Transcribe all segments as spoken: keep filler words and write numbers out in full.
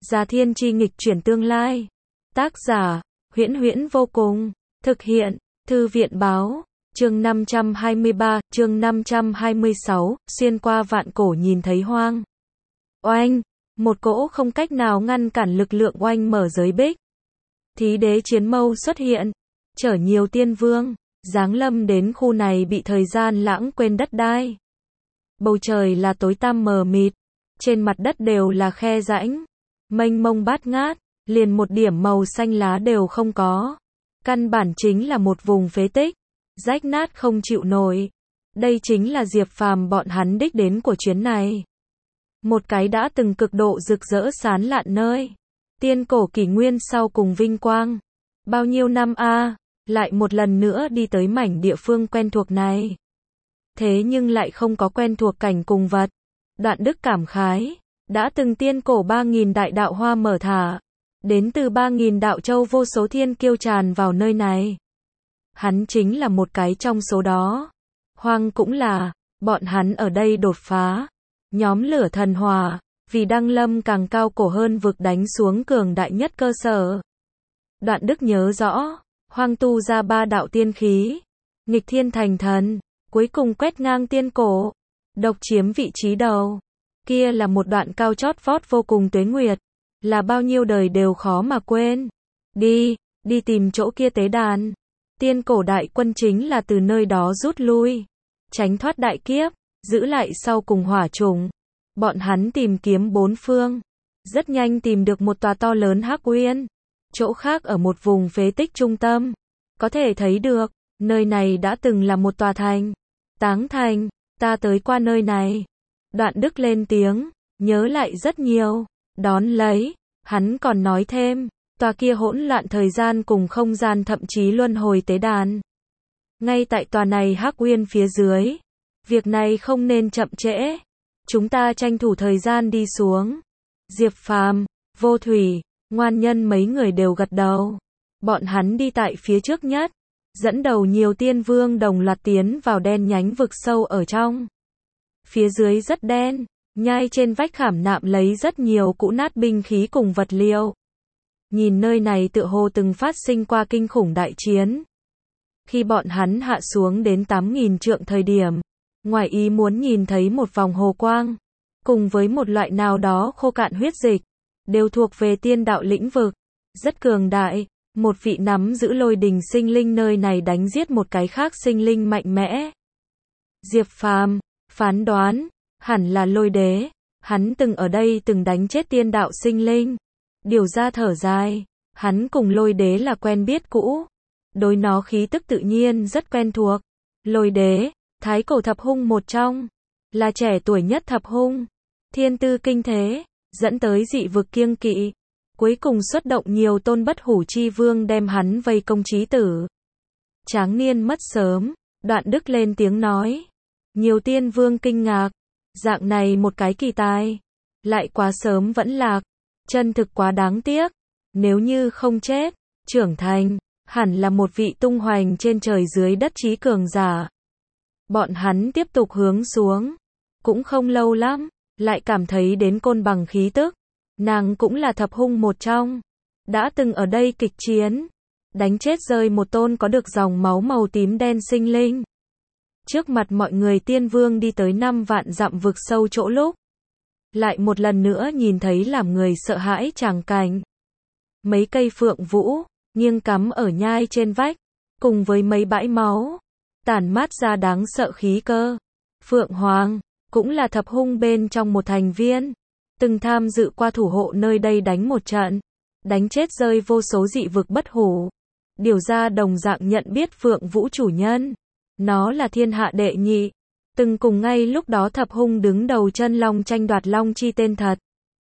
Già Thiên Chi nghịch chuyển tương lai. Tác giả, Huyễn Huyễn vô cùng. Thực hiện, Thư viện báo. Chương năm trăm hai mươi ba, chương năm trăm hai mươi sáu, xuyên qua vạn cổ nhìn thấy hoang. Oanh, một cỗ không cách nào ngăn cản lực lượng oanh mở giới bích. Thí đế chiến mâu xuất hiện, chở nhiều tiên vương, giáng lâm đến khu này bị thời gian lãng quên đất đai. Bầu trời là tối tăm mờ mịt, trên mặt đất đều là khe rãnh, mênh mông bát ngát, liền một điểm màu xanh lá đều không có. Căn bản chính là một vùng phế tích, rách nát không chịu nổi. Đây chính là Diệp Phàm bọn hắn đích đến của chuyến này. Một cái đã từng cực độ rực rỡ sán lạn nơi. Tiên cổ kỷ nguyên sau cùng vinh quang. Bao nhiêu năm a, à, lại một lần nữa đi tới mảnh địa phương quen thuộc này. Thế nhưng lại không có quen thuộc cảnh cùng vật. Đoạn Đức cảm khái, đã từng tiên cổ ba nghìn đại đạo hoa mở thả, đến từ ba nghìn đạo châu vô số thiên kiêu tràn vào nơi này. Hắn chính là một cái trong số đó. Hoang cũng là, bọn hắn ở đây đột phá. Nhóm lửa thần hỏa, vì đăng lâm càng cao cổ hơn vực đánh xuống cường đại nhất cơ sở. Đoạn Đức nhớ rõ, hoang tu ra ba đạo tiên khí, nghịch thiên thành thần, cuối cùng quét ngang tiên cổ, độc chiếm vị trí đầu. Kia là một đoạn cao chót vót vô cùng tuế nguyệt, là bao nhiêu đời đều khó mà quên. Đi, đi tìm chỗ kia tế đàn. Tiên cổ đại quân chính là từ nơi đó rút lui, tránh thoát đại kiếp, giữ lại sau cùng hỏa trùng. Bọn hắn tìm kiếm bốn phương, rất nhanh tìm được một tòa to lớn hắc uyên. Chỗ khác ở một vùng phế tích trung tâm, có thể thấy được, nơi này đã từng là một tòa thành. Táng thành, ta tới qua nơi này. Đoạn Đức lên tiếng, nhớ lại rất nhiều. Đón lấy, hắn còn nói thêm, tòa kia hỗn loạn thời gian cùng không gian thậm chí luân hồi tế đàn. Ngay tại tòa này hắc uyên phía dưới. Việc này không nên chậm trễ. Chúng ta tranh thủ thời gian đi xuống. Diệp Phàm, Vô Thủy, Ngoan Nhân mấy người đều gật đầu. Bọn hắn đi tại phía trước nhất, dẫn đầu nhiều tiên vương đồng loạt tiến vào đen nhánh vực sâu ở trong. Phía dưới rất đen, nhai trên vách khảm nạm lấy rất nhiều cũ nát binh khí cùng vật liệu. Nhìn nơi này tựa hồ từng phát sinh qua kinh khủng đại chiến. Khi bọn hắn hạ xuống đến tám nghìn trượng thời điểm, ngoài ý muốn nhìn thấy một vòng hồ quang, cùng với một loại nào đó khô cạn huyết dịch, đều thuộc về tiên đạo lĩnh vực, rất cường đại. Một vị nắm giữ lôi đình sinh linh nơi này đánh giết một cái khác sinh linh mạnh mẽ. Diệp Phàm phán đoán, hẳn là lôi đế, hắn từng ở đây từng đánh chết tiên đạo sinh linh. Điều ra thở dài, hắn cùng lôi đế là quen biết cũ, đối nó khí tức tự nhiên rất quen thuộc. Lôi đế, thái cổ thập hung một trong, là trẻ tuổi nhất thập hung, thiên tư kinh thế, dẫn tới dị vực kiêng kỵ, cuối cùng xuất động nhiều tôn bất hủ chi vương đem hắn vây công chí tử. Tráng niên mất sớm, Đoạn Đức lên tiếng nói. Nhiều tiên vương kinh ngạc, dạng này một cái kỳ tài, lại quá sớm vẫn lạc, chân thực quá đáng tiếc. Nếu như không chết, trưởng thành, hẳn là một vị tung hoành trên trời dưới đất trí cường giả. Bọn hắn tiếp tục hướng xuống, cũng không lâu lắm, lại cảm thấy đến côn bằng khí tức. Nàng cũng là thập hung một trong, đã từng ở đây kịch chiến, đánh chết rơi một tôn có được dòng máu màu tím đen sinh linh. Trước mặt mọi người tiên vương đi tới năm vạn dặm vực sâu chỗ lúc, lại một lần nữa nhìn thấy làm người sợ hãi tràng cảnh. Mấy cây phượng vũ, nghiêng cắm ở nhai trên vách, cùng với mấy bãi máu, tản mát ra đáng sợ khí cơ. Phượng Hoàng, cũng là thập hung bên trong một thành viên, từng tham dự qua thủ hộ nơi đây đánh một trận, đánh chết rơi vô số dị vực bất hủ. Điều ra đồng dạng nhận biết Phượng Vũ chủ nhân, nó là thiên hạ đệ nhị, từng cùng ngay lúc đó thập hung đứng đầu chân long tranh đoạt long chi tên thật.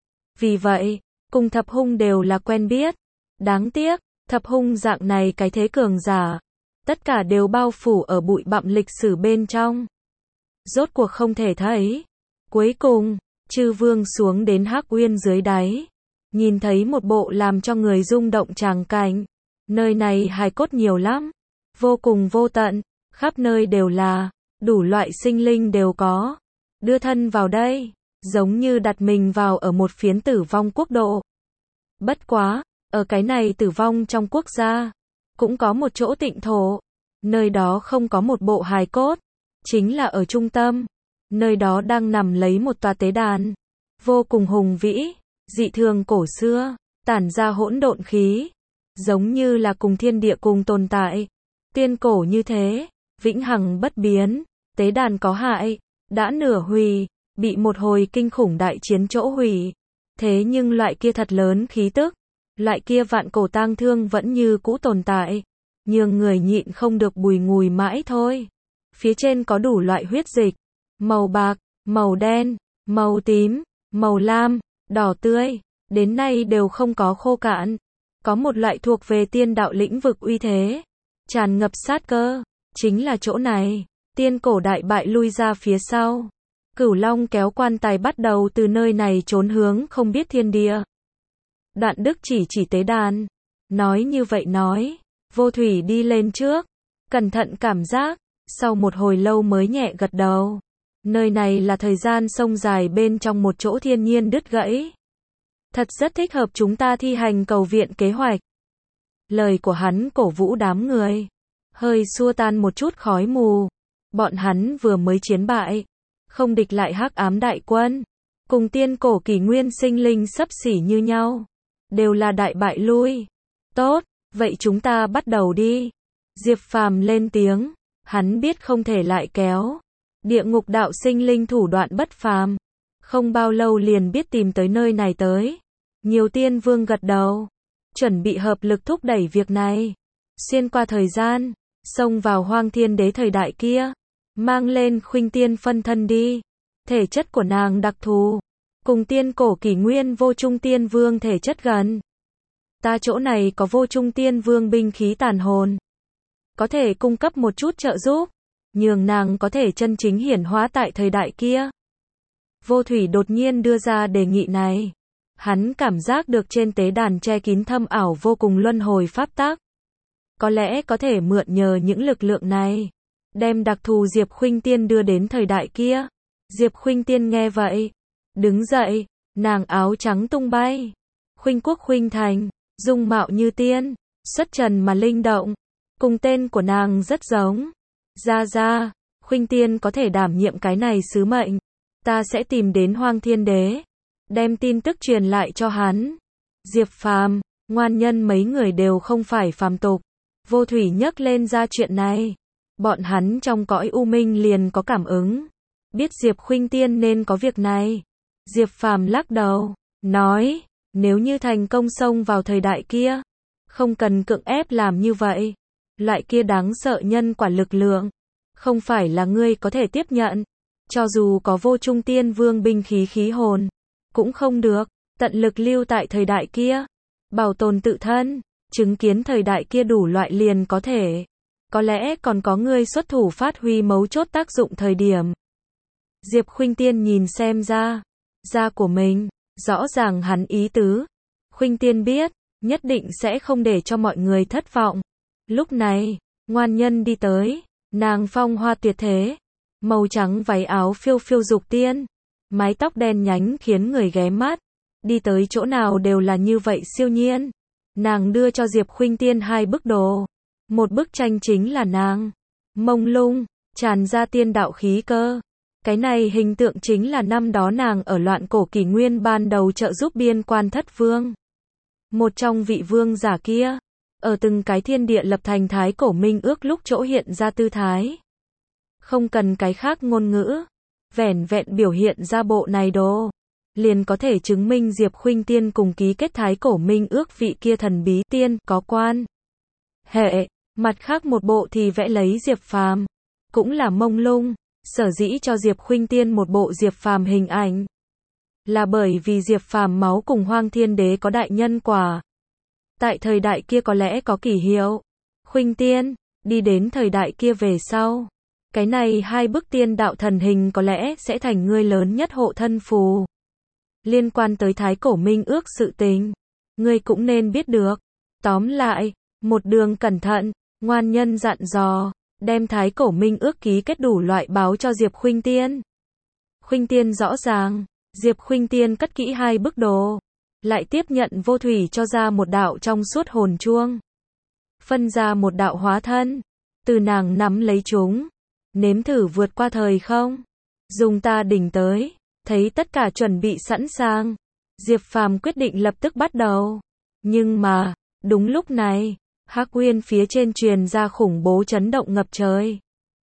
Vì vậy, cùng thập hung đều là quen biết. Đáng tiếc, thập hung dạng này cái thế cường giả, tất cả đều bao phủ ở bụi bặm lịch sử bên trong. Rốt cuộc không thể thấy. Cuối cùng, chư vương xuống đến hắc uyên dưới đáy, nhìn thấy một bộ làm cho người rung động tràng cảnh. Nơi này hài cốt nhiều lắm, vô cùng vô tận, khắp nơi đều là, đủ loại sinh linh đều có. Đưa thân vào đây, giống như đặt mình vào ở một phiến tử vong quốc độ. Bất quá, ở cái này tử vong trong quốc gia, cũng có một chỗ tịnh thổ, nơi đó không có một bộ hài cốt, chính là ở trung tâm, nơi đó đang nằm lấy một tòa tế đàn, vô cùng hùng vĩ, dị thường cổ xưa, tản ra hỗn độn khí, giống như là cùng thiên địa cùng tồn tại, tiên cổ như thế, vĩnh hằng bất biến, tế đàn có hại, đã nửa hủy, bị một hồi kinh khủng đại chiến chỗ hủy, thế nhưng loại kia thật lớn khí tức, loại kia vạn cổ tang thương vẫn như cũ tồn tại, nhường người nhịn không được bùi ngùi mãi thôi. Phía trên có đủ loại huyết dịch, màu bạc, màu đen, màu tím, màu lam, đỏ tươi, đến nay đều không có khô cạn. Có một loại thuộc về tiên đạo lĩnh vực uy thế, tràn ngập sát cơ, chính là chỗ này. Tiên cổ đại bại lui ra phía sau. Cửu Long kéo quan tài bắt đầu từ nơi này trốn hướng không biết thiên địa. Đoạn Đức chỉ chỉ tế đàn, nói như vậy nói, Vô Thủy đi lên trước, cẩn thận cảm giác, sau một hồi lâu mới nhẹ gật đầu. Nơi này là thời gian sông dài bên trong một chỗ thiên nhiên đứt gãy. Thật rất thích hợp chúng ta thi hành cầu viện kế hoạch. Lời của hắn cổ vũ đám người, hơi xua tan một chút khói mù. Bọn hắn vừa mới chiến bại, không địch lại hắc ám đại quân, cùng tiên cổ kỷ nguyên sinh linh xấp xỉ như nhau, đều là đại bại lui. Tốt, vậy chúng ta bắt đầu đi. Diệp Phàm lên tiếng, hắn biết không thể lại kéo. Địa ngục đạo sinh linh thủ đoạn bất phàm, không bao lâu liền biết tìm tới nơi này tới. Nhiều tiên vương gật đầu, chuẩn bị hợp lực thúc đẩy việc này. Xuyên qua thời gian, xông vào hoang thiên đế thời đại kia, mang lên Khuynh Tiên phân thân đi. Thể chất của nàng đặc thù, cùng tiên cổ kỷ nguyên vô trung tiên vương thể chất gần. Ta chỗ này có vô trung tiên vương binh khí tàn hồn, có thể cung cấp một chút trợ giúp, nhường nàng có thể chân chính hiển hóa tại thời đại kia. Vô Thủy đột nhiên đưa ra đề nghị này. Hắn cảm giác được trên tế đàn che kín thâm ảo vô cùng luân hồi pháp tắc. Có lẽ có thể mượn nhờ những lực lượng này, đem đặc thù Diệp Khuynh Tiên đưa đến thời đại kia. Diệp Khuynh Tiên nghe vậy, đứng dậy, nàng áo trắng tung bay. Khuynh Quốc Khuynh Thành, dung mạo như tiên, xuất trần mà linh động, cùng tên của nàng rất giống. Ra ra, Khuynh Tiên có thể đảm nhiệm cái này sứ mệnh. Ta sẽ tìm đến Hoang Thiên Đế, đem tin tức truyền lại cho hắn. Diệp Phàm, Ngoan Nhân mấy người đều không phải phàm tục. Vô Thủy nhắc lên ra chuyện này. Bọn hắn trong cõi u minh liền có cảm ứng, biết Diệp Khuynh Tiên nên có việc này. Diệp Phàm lắc đầu, nói, nếu như thành công xông vào thời đại kia, không cần cưỡng ép làm như vậy. Loại kia đáng sợ nhân quả lực lượng, không phải là ngươi có thể tiếp nhận. Cho dù có vô trung tiên vương binh khí khí hồn, cũng không được. Tận lực lưu tại thời đại kia, bảo tồn tự thân, chứng kiến thời đại kia đủ loại liền có thể. Có lẽ còn có ngươi xuất thủ phát huy mấu chốt tác dụng thời điểm. Diệp Khuynh Tiên nhìn xem ra, ra của mình, rõ ràng hắn ý tứ. Khuynh Tiên biết, nhất định sẽ không để cho mọi người thất vọng. Lúc này, Ngoan Nhân đi tới, nàng phong hoa tuyệt thế, màu trắng váy áo phiêu phiêu dục tiên, mái tóc đen nhánh khiến người ghé mắt, đi tới chỗ nào đều là như vậy siêu nhiên. Nàng đưa cho Diệp Khuynh Tiên hai bức đồ. Một bức tranh chính là nàng, mông lung, tràn ra tiên đạo khí cơ. Cái này hình tượng chính là năm đó nàng ở loạn cổ kỷ nguyên ban đầu trợ giúp biên quan thất vương. Một trong vị vương giả kia, ở từng cái thiên địa lập thành thái cổ minh ước lúc chỗ hiện ra tư thái. Không cần cái khác ngôn ngữ, vẻn vẹn biểu hiện ra bộ này đồ, liền có thể chứng minh Diệp Khuynh Tiên cùng ký kết thái cổ minh ước vị kia thần bí tiên có quan hệ. Mặt khác một bộ thì vẽ lấy Diệp Phàm, cũng là mông lung. Sở dĩ cho Diệp Khuynh Tiên một bộ Diệp Phàm hình ảnh, là bởi vì Diệp Phàm máu cùng Hoang Thiên Đế có đại nhân quả. Tại thời đại kia có lẽ có kỳ hiệu. Khuynh Tiên, đi đến thời đại kia về sau, cái này hai bức tiên đạo thần hình có lẽ sẽ thành ngươi lớn nhất hộ thân phù. Liên quan tới thái cổ minh ước sự tình, ngươi cũng nên biết được. Tóm lại, một đường cẩn thận, Ngoan Nhân dặn dò, đem thái cổ minh ước ký kết đủ loại báo cho Diệp Khuynh Tiên. Khuynh Tiên rõ ràng, Diệp Khuynh Tiên cất kỹ hai bức đồ, lại tiếp nhận vô thủy cho ra một đạo trong suốt hồn chuông. Phân ra một đạo hóa thân, từ nàng nắm lấy chúng, nếm thử vượt qua thời không. Dùng ta đỉnh tới, thấy tất cả chuẩn bị sẵn sàng. Diệp Phàm quyết định lập tức bắt đầu. Nhưng mà, đúng lúc này, Hắc Uyên phía trên truyền ra khủng bố chấn động ngập trời.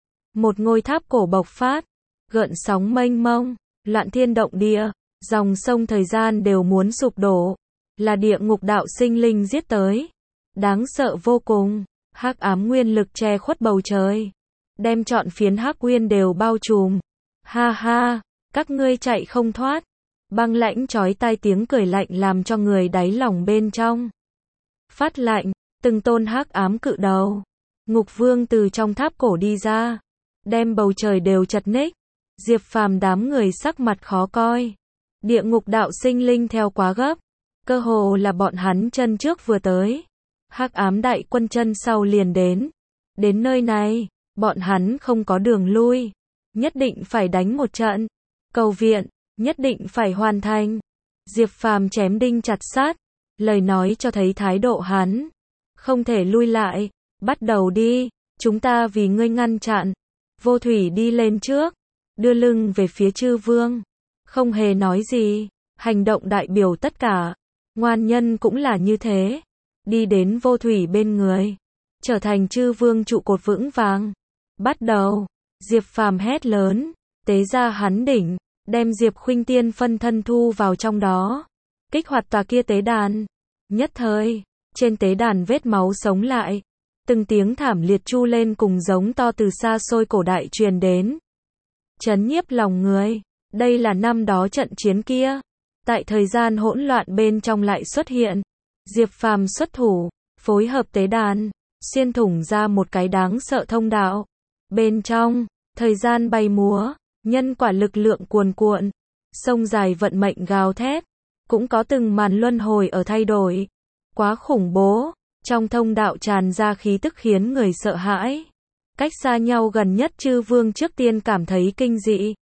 Một ngôi tháp cổ bộc phát, gợn sóng mênh mông, loạn thiên động địa, dòng sông thời gian đều muốn sụp đổ, là địa ngục đạo sinh linh giết tới. Đáng sợ vô cùng, hắc ám nguyên lực che khuất bầu trời, đem trọn phiến Hắc Uyên đều bao trùm. Ha ha, các ngươi chạy không thoát. Băng lãnh chói tai tiếng cười lạnh làm cho người đáy lòng bên trong phát lạnh. Từng tôn hắc ám cự đầu, ngục vương từ trong tháp cổ đi ra, đem bầu trời đều chật ních. Diệp Phàm đám người sắc mặt khó coi. Địa ngục đạo sinh linh theo quá gấp, cơ hồ là bọn hắn chân trước vừa tới, hắc ám đại quân chân sau liền đến. Đến nơi này, bọn hắn không có đường lui, nhất định phải đánh một trận. Cầu viện, nhất định phải hoàn thành. Diệp Phàm chém đinh chặt sắt, lời nói cho thấy thái độ hắn. Không thể lui lại, bắt đầu đi, chúng ta vì ngươi ngăn chặn. Vô thủy đi lên trước, đưa lưng về phía chư vương, không hề nói gì, hành động đại biểu tất cả. Ngoan nhân cũng là như thế, đi đến vô thủy bên người, trở thành chư vương trụ cột vững vàng. Bắt đầu, Diệp Phàm hét lớn, tế ra hắn đỉnh, đem Diệp Khuynh Tiên phân thân thu vào trong đó, kích hoạt tòa kia tế đàn. Nhất thời, trên tế đàn vết máu sống lại, từng tiếng thảm liệt chu lên cùng giống to từ xa xôi cổ đại truyền đến, chấn nhiếp lòng người. Đây là năm đó trận chiến kia, tại thời gian hỗn loạn bên trong lại xuất hiện. Diệp Phàm xuất thủ, phối hợp tế đàn, xuyên thủng ra một cái đáng sợ thông đạo. Bên trong, thời gian bay múa, nhân quả lực lượng cuồn cuộn, sông dài vận mệnh gào thét, cũng có từng màn luân hồi ở thay đổi. Quá khủng bố, trong thông đạo tràn ra khí tức khiến người sợ hãi. Cách xa nhau gần nhất chư vương trước tiên cảm thấy kinh dị.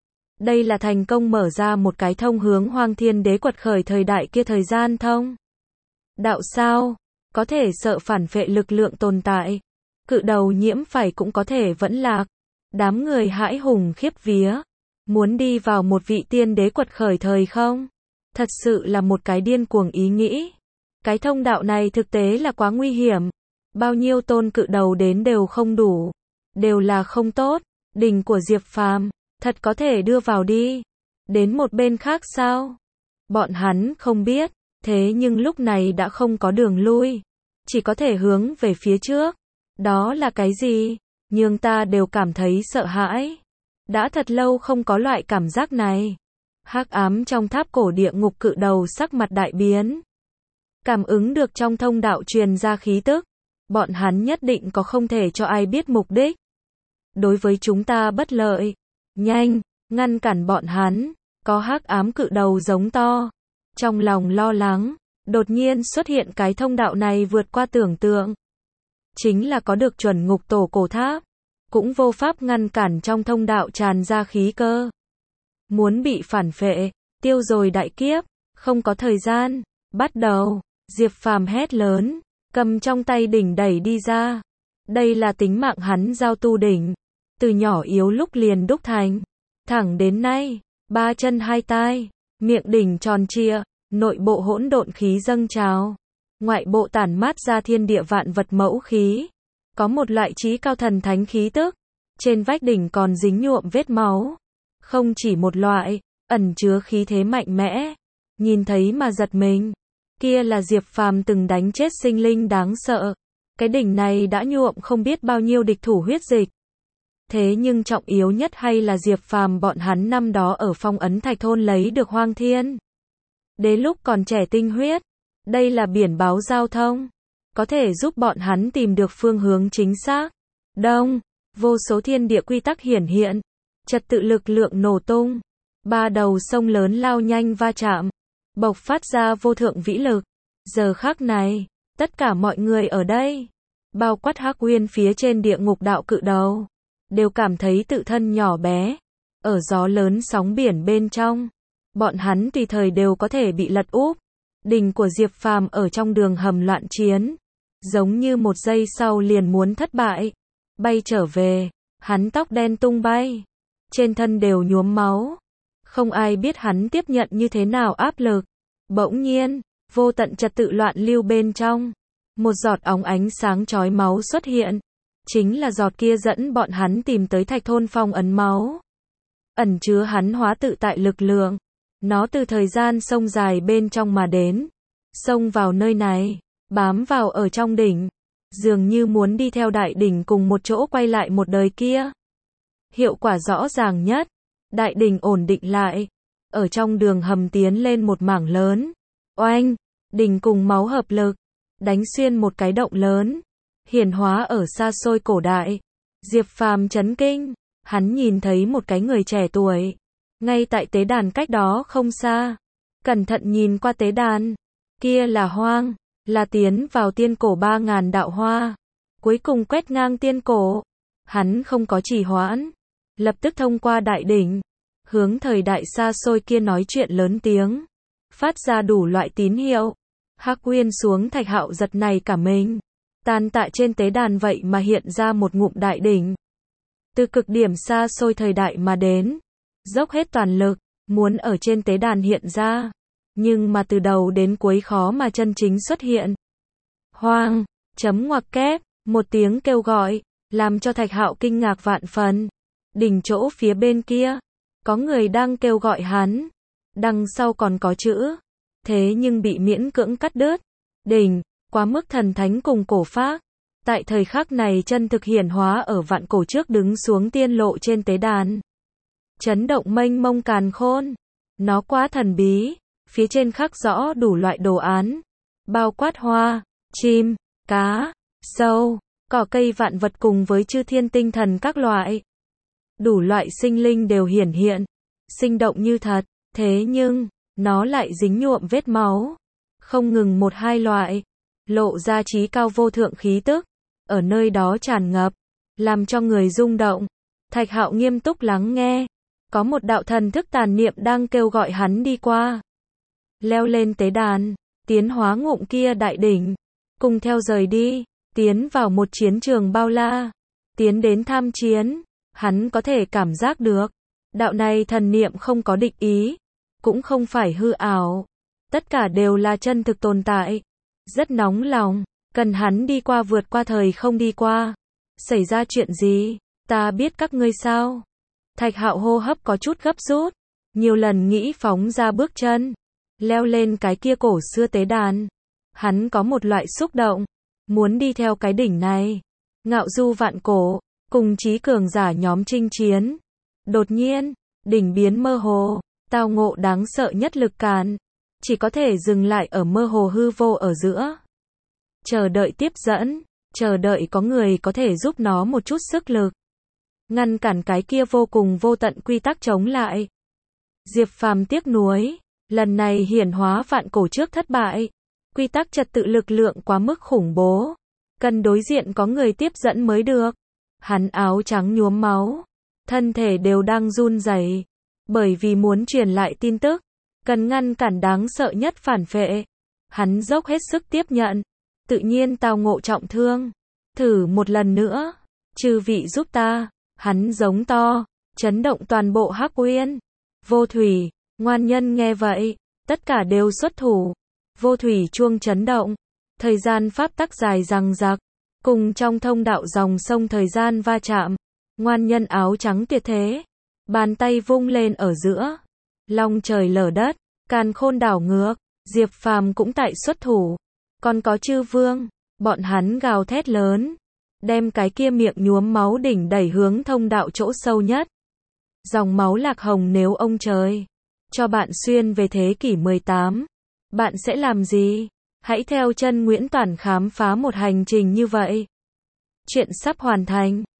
Đây là thành công mở ra một cái thông hướng Hoang Thiên Đế quật khởi thời đại kia thời gian thông đạo sao, có thể sợ phản phệ lực lượng tồn tại. Cự đầu nhiễm phải cũng có thể vẫn lạc. Đám người hãi hùng khiếp vía, muốn đi vào một vị tiên đế quật khởi thời không. Thật sự là một cái điên cuồng ý nghĩ. Cái thông đạo này thực tế là quá nguy hiểm. Bao nhiêu tôn cự đầu đến đều không đủ, đều là không tốt. Đỉnh của Diệp Phàm thật có thể đưa vào đi đến một bên khác sao? Bọn hắn không biết, thế nhưng lúc này đã không có đường lui, chỉ có thể hướng về phía trước. Đó là cái gì? Nhưng ta đều cảm thấy sợ hãi. Đã thật lâu không có loại cảm giác này. Hắc ám trong tháp cổ địa ngục cự đầu sắc mặt đại biến. Cảm ứng được trong thông đạo truyền ra khí tức, bọn hắn nhất định có không thể cho ai biết mục đích. Đối với chúng ta bất lợi. Nhanh, ngăn cản bọn hắn. Có hắc ám cự đầu giống to. Trong lòng lo lắng, đột nhiên xuất hiện cái thông đạo này vượt qua tưởng tượng. Chính là có được chuẩn ngục tổ cổ tháp, cũng vô pháp ngăn cản trong thông đạo tràn ra khí cơ. Muốn bị phản phệ, tiêu rồi đại kiếp, không có thời gian. Bắt đầu, Diệp Phàm hét lớn, cầm trong tay đỉnh đẩy đi ra. Đây là tính mạng hắn giao tu đỉnh, từ nhỏ yếu lúc liền đúc thành, thẳng đến nay, ba chân hai tai, miệng đỉnh tròn trịa, nội bộ hỗn độn khí dâng trào, ngoại bộ tản mát ra thiên địa vạn vật mẫu khí, có một loại trí cao thần thánh khí tức. Trên vách đỉnh còn dính nhuộm vết máu, không chỉ một loại, ẩn chứa khí thế mạnh mẽ, nhìn thấy mà giật mình. Kia là Diệp Phàm từng đánh chết sinh linh đáng sợ. Cái đỉnh này đã nhuộm không biết bao nhiêu địch thủ huyết dịch. Thế nhưng trọng yếu nhất hay là Diệp Phàm bọn hắn năm đó ở Phong Ấn Thạch Thôn lấy được Hoang Thiên Đế lúc còn trẻ tinh huyết. Đây là biển báo giao thông, có thể giúp bọn hắn tìm được phương hướng chính xác. Đông, vô số thiên địa quy tắc hiển hiện, trật tự lực lượng nổ tung, ba đầu sông lớn lao nhanh va chạm, bộc phát ra vô thượng vĩ lực. Giờ khắc này, tất cả mọi người ở đây, bao quát Hắc Uyên phía trên địa ngục đạo cự đầu, đều cảm thấy tự thân nhỏ bé, ở gió lớn sóng biển bên trong, bọn hắn tùy thời đều có thể bị lật úp. Đỉnh của Diệp Phàm ở trong đường hầm loạn chiến, giống như một giây sau liền muốn thất bại. Bay trở về, hắn tóc đen tung bay, trên thân đều nhuốm máu. Không ai biết hắn tiếp nhận như thế nào áp lực. Bỗng nhiên, vô tận trật tự loạn lưu bên trong, một giọt óng ánh sáng chói máu xuất hiện. Chính là giọt kia dẫn bọn hắn tìm tới Thạch Thôn phong ấn máu. Ẩn chứa hắn hóa tự tại lực lượng. Nó từ thời gian sông dài bên trong mà đến, xông vào nơi này, bám vào ở trong đỉnh, dường như muốn đi theo đại đỉnh cùng một chỗ quay lại một đời kia. Hiệu quả rõ ràng nhất, đại đỉnh ổn định lại, ở trong đường hầm tiến lên một mảng lớn. Oanh, đỉnh cùng máu hợp lực, đánh xuyên một cái động lớn, hiển hóa ở xa xôi cổ đại. Diệp Phàm chấn kinh, hắn nhìn thấy một cái người trẻ tuổi, ngay tại tế đàn cách đó không xa. Cẩn thận nhìn qua tế đàn, kia là Hoang, là tiến vào tiên cổ ba ngàn đạo hoa, cuối cùng quét ngang tiên cổ. Hắn không có trì hoãn, lập tức thông qua đại đỉnh, hướng thời đại xa xôi kia nói chuyện lớn tiếng, phát ra đủ loại tín hiệu. Hắc Uyên xuống Thạch Hạo giật này cả mình, tàn tạ trên tế đàn vậy mà hiện ra một ngụm đại đỉnh. Từ cực điểm xa xôi thời đại mà đến, dốc hết toàn lực, muốn ở trên tế đàn hiện ra, nhưng mà từ đầu đến cuối khó mà chân chính xuất hiện. Hoang, chấm ngoặc kép, một tiếng kêu gọi, làm cho Thạch Hạo kinh ngạc vạn phần. Đỉnh chỗ phía bên kia, có người đang kêu gọi hắn, đằng sau còn có chữ, thế nhưng bị miễn cưỡng cắt đứt. Đỉnh, quá mức thần thánh cùng cổ phác. Tại thời khắc này chân thực hiển hóa ở vạn cổ trước đứng xuống tiên lộ trên tế đàn. Chấn động mênh mông càn khôn. Nó quá thần bí, phía trên khắc rõ đủ loại đồ án, bao quát hoa, chim, cá, sâu, cỏ cây vạn vật cùng với chư thiên tinh thần các loại. Đủ loại sinh linh đều hiển hiện, sinh động như thật, thế nhưng, nó lại dính nhuộm vết máu. Không ngừng một hai loại, lộ ra trí cao vô thượng khí tức, ở nơi đó tràn ngập, làm cho người rung động. Thạch Hạo nghiêm túc lắng nghe, có một đạo thần thức tàn niệm đang kêu gọi hắn đi qua. Leo lên tế đàn, tiến hóa ngụm kia đại đỉnh, cùng theo rời đi, tiến vào một chiến trường bao la, tiến đến tham chiến. Hắn có thể cảm giác được, đạo này thần niệm không có địch ý, cũng không phải hư ảo, tất cả đều là chân thực tồn tại. Rất nóng lòng, cần hắn đi qua vượt qua thời không đi qua. Xảy ra chuyện gì? Ta biết các ngươi sao? Thạch Hạo hô hấp có chút gấp rút, nhiều lần nghĩ phóng ra bước chân, leo lên cái kia cổ xưa tế đàn. Hắn có một loại xúc động, muốn đi theo cái đỉnh này, ngạo du vạn cổ, cùng chí cường giả nhóm chinh chiến. Đột nhiên, đỉnh biến mơ hồ, tao ngộ đáng sợ nhất lực cản, chỉ có thể dừng lại ở mơ hồ hư vô ở giữa. Chờ đợi tiếp dẫn, chờ đợi có người có thể giúp nó một chút sức lực, ngăn cản cái kia vô cùng vô tận quy tắc chống lại. Diệp Phàm tiếc nuối, lần này hiển hóa vạn cổ trước thất bại, quy tắc trật tự lực lượng quá mức khủng bố, cần đối diện có người tiếp dẫn mới được. Hắn áo trắng nhuốm máu, thân thể đều đang run rẩy, bởi vì muốn truyền lại tin tức, cần ngăn cản đáng sợ nhất phản phệ. Hắn dốc hết sức tiếp nhận, tự nhiên tao ngộ trọng thương. Thử một lần nữa, chư vị giúp ta. Hắn giống to, chấn động toàn bộ Hắc Uyên. Vô Thủy, Ngoan Nhân nghe vậy, tất cả đều xuất thủ. Vô Thủy chuông chấn động, thời gian pháp tắc dài dằng dặc, cùng trong thông đạo dòng sông thời gian va chạm. Ngoan Nhân áo trắng tuyệt thế, bàn tay vung lên ở giữa, long trời lở đất, càn khôn đảo ngược. Diệp Phàm cũng tại xuất thủ, còn có chư vương, bọn hắn gào thét lớn, đem cái kia miệng nhuốm máu đỉnh đẩy hướng thông đạo chỗ sâu nhất. Dòng máu lạc hồng, nếu ông trời cho bạn xuyên về thế kỷ mười tám, bạn sẽ làm gì? Hãy theo chân Nguyễn Toản khám phá một hành trình như vậy. Chuyện sắp hoàn thành.